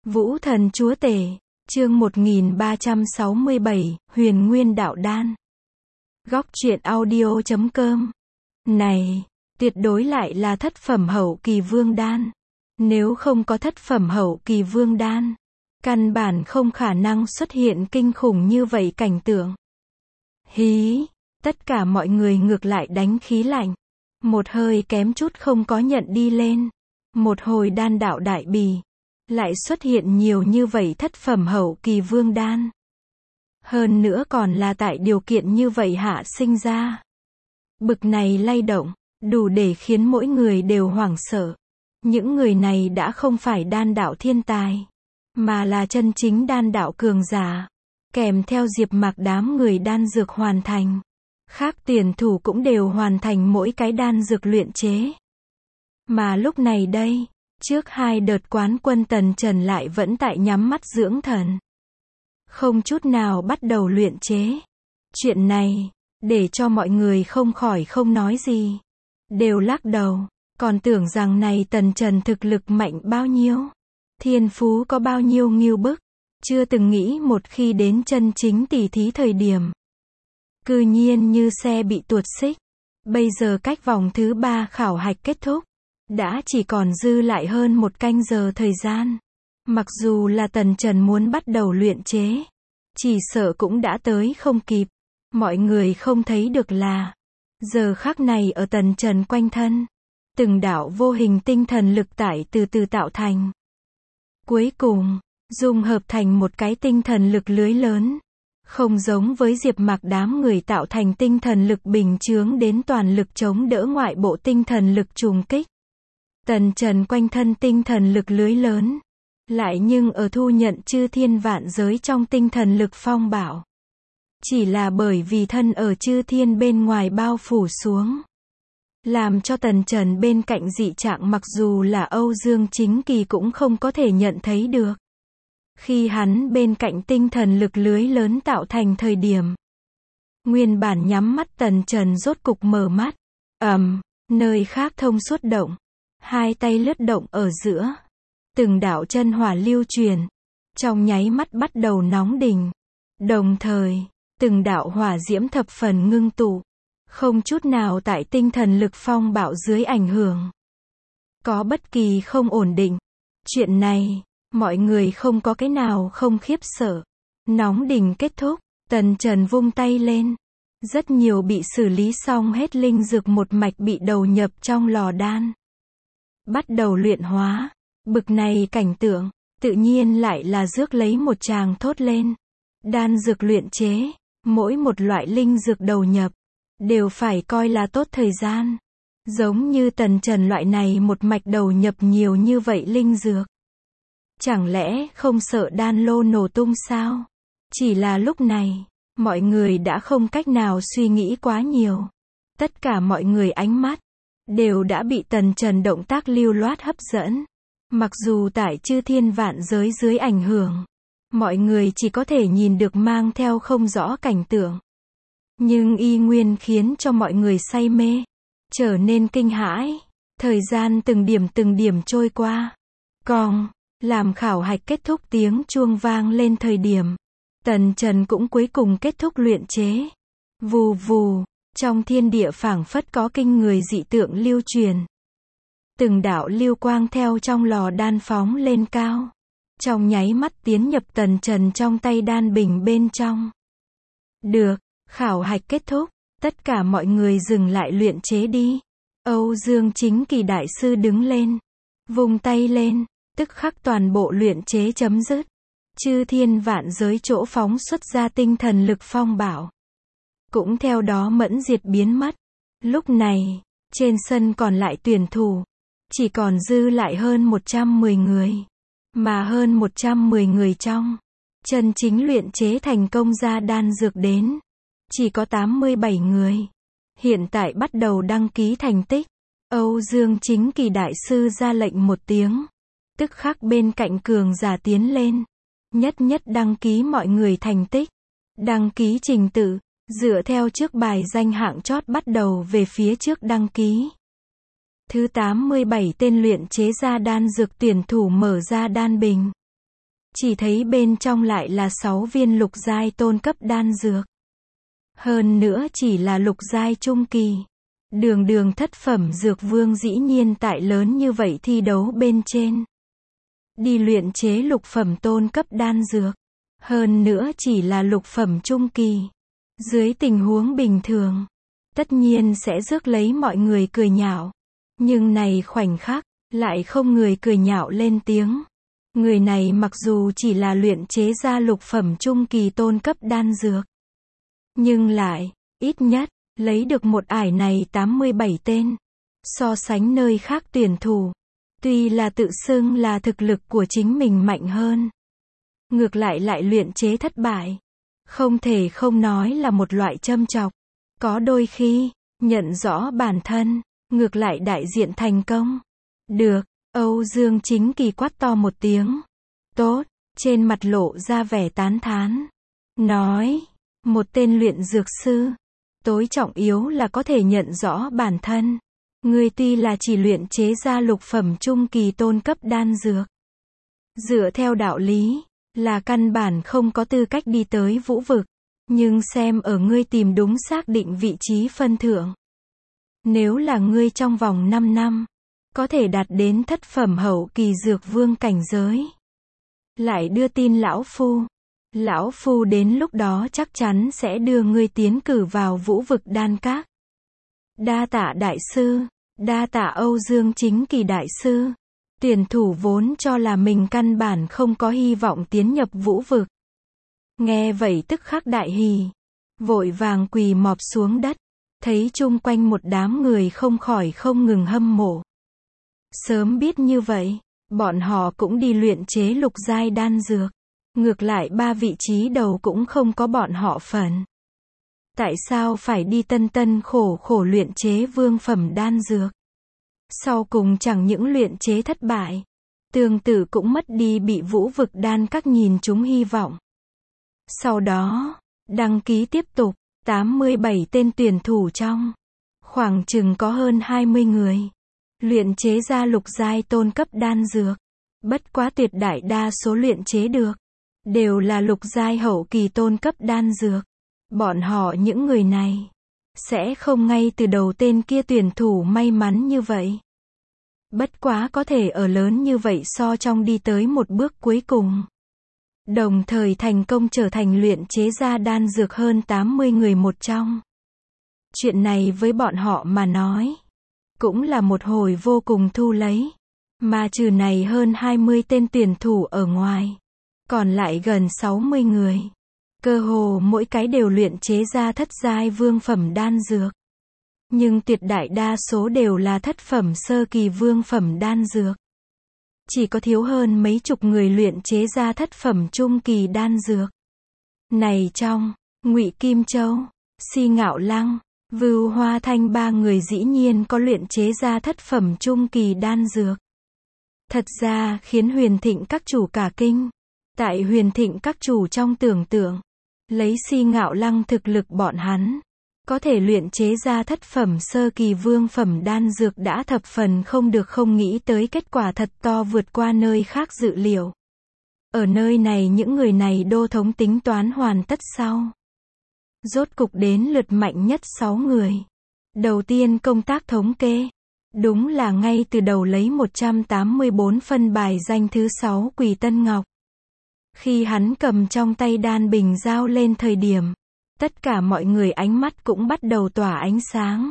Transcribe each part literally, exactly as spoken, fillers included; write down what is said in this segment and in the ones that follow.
Vũ Thần Chúa Tể, chương một nghìn ba trăm sáu mươi bảy, Huyền Nguyên Đạo Đan. Góc truyện audio chấm com. Này, tuyệt đối lại là thất phẩm hậu kỳ vương đan. Nếu không có thất phẩm hậu kỳ vương đan, căn bản không khả năng xuất hiện kinh khủng như vậy cảnh tượng. Hí, tất cả mọi người ngược lại đánh khí lạnh. Một hơi kém chút không có nhận đi lên. Một hồi đan đạo đại bì. Lại xuất hiện nhiều như vậy thất phẩm hậu kỳ vương đan. Hơn nữa còn là tại điều kiện như vậy hạ sinh ra. Bực này lay động, đủ để khiến mỗi người đều hoảng sợ. Những người này đã không phải đan đạo thiên tài, mà là chân chính đan đạo cường giả. Kèm theo Diệp Mạc đám người đan dược hoàn thành. Khác tuyển thủ cũng đều hoàn thành mỗi cái đan dược luyện chế. Mà lúc này đây, trước hai đợt quán quân Tần Trần lại vẫn tại nhắm mắt dưỡng thần. Không chút nào bắt đầu luyện chế. Chuyện này, để cho mọi người không khỏi không nói gì. Đều lắc đầu, còn tưởng rằng này Tần Trần thực lực mạnh bao nhiêu. Thiên phú có bao nhiêu nghiêu bức. Chưa từng nghĩ một khi đến chân chính tỉ thí thời điểm. Cư nhiên như xe bị tuột xích. Bây giờ cách vòng thứ ba khảo hạch kết thúc. Đã chỉ còn dư lại hơn một canh giờ thời gian. Mặc dù là Tần Trần muốn bắt đầu luyện chế, chỉ sợ cũng đã tới không kịp. Mọi người không thấy được là, giờ khắc này ở Tần Trần quanh thân, từng đạo vô hình tinh thần lực tải từ từ tạo thành. Cuối cùng, dung hợp thành một cái tinh thần lực lưới lớn. Không giống với Diệp Mạc đám người tạo thành tinh thần lực bình chướng đến toàn lực chống đỡ ngoại bộ tinh thần lực trùng kích. Tần Trần quanh thân tinh thần lực lưới lớn. Lại nhưng ở thu nhận chư thiên vạn giới trong tinh thần lực phong bạo. Chỉ là bởi vì thân ở chư thiên bên ngoài bao phủ xuống. Làm cho Tần Trần bên cạnh dị trạng mặc dù là Âu Dương Chính Kỳ cũng không có thể nhận thấy được. Khi hắn bên cạnh tinh thần lực lưới lớn tạo thành thời điểm. Nguyên bản nhắm mắt Tần Trần rốt cục mở mắt. Ầm, nơi khác thông suốt động. Hai tay lướt động ở giữa. Từng đạo chân hỏa lưu truyền. Trong nháy mắt bắt đầu nóng đỉnh. Đồng thời, từng đạo hỏa diễm thập phần ngưng tụ. Không chút nào tại tinh thần lực phong bạo dưới ảnh hưởng. Có bất kỳ không ổn định. Chuyện này, mọi người không có cái nào không khiếp sợ. Nóng đỉnh kết thúc, Tần Trần vung tay lên. Rất nhiều bị xử lý xong hết linh dược một mạch bị đầu nhập trong lò đan. Bắt đầu luyện hóa. Bực này cảnh tượng, tự nhiên lại là rước lấy một tràng thốt lên. Đan dược luyện chế, mỗi một loại linh dược đầu nhập, đều phải coi là tốt thời gian. Giống như Tần Trần loại này một mạch đầu nhập nhiều như vậy linh dược. Chẳng lẽ không sợ đan lô nổ tung sao? Chỉ là lúc này, mọi người đã không cách nào suy nghĩ quá nhiều. Tất cả mọi người ánh mắt đều đã bị Tần Trần động tác lưu loát hấp dẫn. Mặc dù tại chư thiên vạn giới dưới ảnh hưởng, mọi người chỉ có thể nhìn được mang theo không rõ cảnh tượng. Nhưng y nguyên khiến cho mọi người say mê, trở nên kinh hãi. Thời gian từng điểm từng điểm trôi qua. Còn, làm khảo hạch kết thúc tiếng chuông vang lên thời điểm. Tần Trần cũng cuối cùng kết thúc luyện chế. Vù vù. Trong thiên địa phảng phất có kinh người dị tượng lưu truyền. Từng đạo lưu quang theo trong lò đan phóng lên cao. Trong nháy mắt tiến nhập Tần Trần trong tay đan bình bên trong. Được, khảo hạch kết thúc, tất cả mọi người dừng lại luyện chế đi. Âu Dương Chính Kỳ đại sư đứng lên, vung tay lên, tức khắc toàn bộ luyện chế chấm dứt. Chư thiên vạn giới chỗ phóng xuất ra tinh thần lực phong bạo. Cũng theo đó mẫn diệt biến mất. Lúc này, trên sân còn lại tuyển thủ, chỉ còn dư lại hơn một trăm mười người. Mà hơn một trăm mười người trong, chân chính luyện chế thành công ra đan dược đến. Chỉ có tám mươi bảy người. Hiện tại bắt đầu đăng ký thành tích. Âu Dương Chính Kỳ đại sư ra lệnh một tiếng. Tức khắc bên cạnh cường giả tiến lên. Nhất nhất đăng ký mọi người thành tích. Đăng ký trình tự. Dựa theo trước bài danh hạng chót bắt đầu về phía trước đăng ký. Thứ tám mươi bảy tên luyện chế ra đan dược tuyển thủ mở ra đan bình. chỉ thấy bên trong lại là sáu viên lục giai tôn cấp đan dược. Hơn nữa chỉ là lục giai trung kỳ. Đường đường thất phẩm dược vương dĩ nhiên tại lớn như vậy thi đấu bên trên. Đi luyện chế lục phẩm tôn cấp đan dược. Hơn nữa chỉ là lục phẩm trung kỳ. Dưới tình huống bình thường, tất nhiên sẽ rước lấy mọi người cười nhạo. Nhưng này khoảnh khắc, lại không người cười nhạo lên tiếng. Người này mặc dù chỉ là luyện chế ra lục phẩm trung kỳ tôn cấp đan dược. Nhưng lại, ít nhất, lấy được một ải này tám mươi bảy tên. So sánh nơi khác tuyển thủ. Tuy là tự xưng là thực lực của chính mình mạnh hơn. Ngược lại lại luyện chế thất bại. Không thể không nói là một loại châm chọc. Có đôi khi, nhận rõ bản thân, ngược lại đại diện thành công. Được, Âu Dương Chính Kỳ quát to một tiếng. Tốt, trên mặt lộ ra vẻ tán thán. Nói, một tên luyện dược sư. Tối trọng yếu là có thể nhận rõ bản thân. Ngươi tuy là chỉ luyện chế ra lục phẩm trung kỳ tôn cấp đan dược. Dựa theo đạo lý, là căn bản không có tư cách đi tới vũ vực. Nhưng xem ở ngươi tìm đúng xác định vị trí phân thượng. Nếu là ngươi trong vòng năm năm, có thể đạt đến thất phẩm hậu kỳ dược vương cảnh giới. Lại đưa tin lão phu. Lão phu đến lúc đó chắc chắn sẽ đưa ngươi tiến cử vào vũ vực đan các. Đa tạ đại sư, đa tạ Âu Dương Chính Kỳ đại sư. Tuyển thủ vốn cho là mình căn bản không có hy vọng tiến nhập vũ vực. Nghe vậy tức khắc đại hỉ. Vội vàng quỳ mọp xuống đất. Thấy chung quanh một đám người không khỏi không ngừng hâm mộ. Sớm biết như vậy, bọn họ cũng đi luyện chế lục giai đan dược. Ngược lại ba vị trí đầu cũng không có bọn họ phần. Tại sao phải đi tân tân khổ khổ luyện chế vương phẩm đan dược? Sau cùng chẳng những luyện chế thất bại, tương tự cũng mất đi bị vũ vực đan các nhìn chúng hy vọng. Sau đó, đăng ký tiếp tục, tám mươi bảy tên tuyển thủ trong. Khoảng chừng có hơn hai mươi người. Luyện chế ra lục giai tôn cấp đan dược. Bất quá tuyệt đại đa số luyện chế được. Đều là lục giai hậu kỳ tôn cấp đan dược. Bọn họ những người này. Sẽ không ngay từ đầu tên kia tuyển thủ may mắn như vậy. Bất quá có thể ở lớn như vậy so trong đi tới một bước cuối cùng. Đồng thời thành công trở thành luyện chế ra đan dược hơn tám mươi người một trong. Chuyện này với bọn họ mà nói. Cũng là một hồi vô cùng thu lấy. Mà trừ này hơn hai mươi tên tuyển thủ ở ngoài. Còn lại gần sáu mươi người. Cơ hồ mỗi cái đều luyện chế ra thất giai vương phẩm đan dược. Nhưng tuyệt đại đa số đều là thất phẩm sơ kỳ vương phẩm đan dược. Chỉ có thiếu hơn mấy chục người luyện chế ra thất phẩm trung kỳ đan dược. Này trong, Ngụy Kim Châu, Si Ngạo Lăng, Vưu Hoa Thanh ba người dĩ nhiên có luyện chế ra thất phẩm trung kỳ đan dược. Thật ra khiến Huyền Thịnh các chủ cả kinh. Tại Huyền Thịnh các chủ trong tưởng tượng, lấy Si Ngạo Lăng thực lực bọn hắn, có thể luyện chế ra thất phẩm sơ kỳ vương phẩm đan dược đã thập phần không được không nghĩ tới kết quả thật to vượt qua nơi khác dự liệu. Ở nơi này những người này đô thống tính toán hoàn tất sau. Rốt cục đến lượt mạnh nhất sáu người. Đầu tiên công tác thống kê. Đúng là ngay từ đầu lấy một trăm tám mươi tư phân bài danh thứ sáu Quỳ Tân Ngọc. Khi hắn cầm trong tay đan bình giao lên thời điểm, tất cả mọi người ánh mắt cũng bắt đầu tỏa ánh sáng.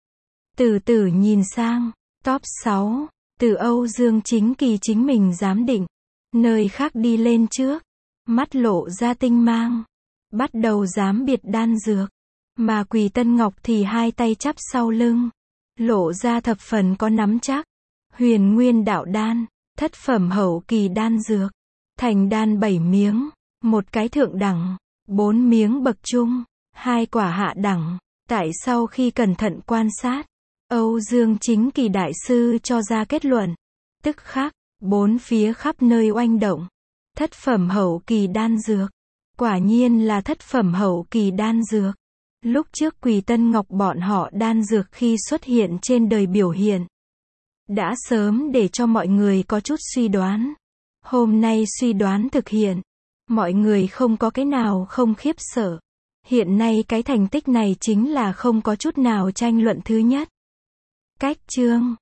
Từ từ nhìn sang, top sáu, từ Âu Dương Chính Kỳ chính mình giám định. Nơi khác đi lên trước, mắt lộ ra tinh mang. Bắt đầu giám biệt đan dược. Mà Quỳ Tân Ngọc thì hai tay chắp sau lưng. Lộ ra thập phần có nắm chắc. Huyền Nguyên Đạo Đan, thất phẩm hậu kỳ đan dược. Thành đan bảy miếng, một cái thượng đẳng, bốn miếng bậc trung, hai quả hạ đẳng. Tại sau khi cẩn thận quan sát, Âu Dương Chính Kỳ đại sư cho ra kết luận. Tức khắc, bốn phía khắp nơi oanh động. Thất phẩm hậu kỳ đan dược. Quả nhiên là thất phẩm hậu kỳ đan dược. Lúc trước Quỳ Tân Ngọc bọn họ đan dược khi xuất hiện trên đời biểu hiện. Đã sớm để cho mọi người có chút suy đoán. Hôm nay suy đoán thực hiện. Mọi người không có cái nào không khiếp sợ. Hiện nay cái thành tích này chính là không có chút nào tranh luận thứ nhất. Cách chương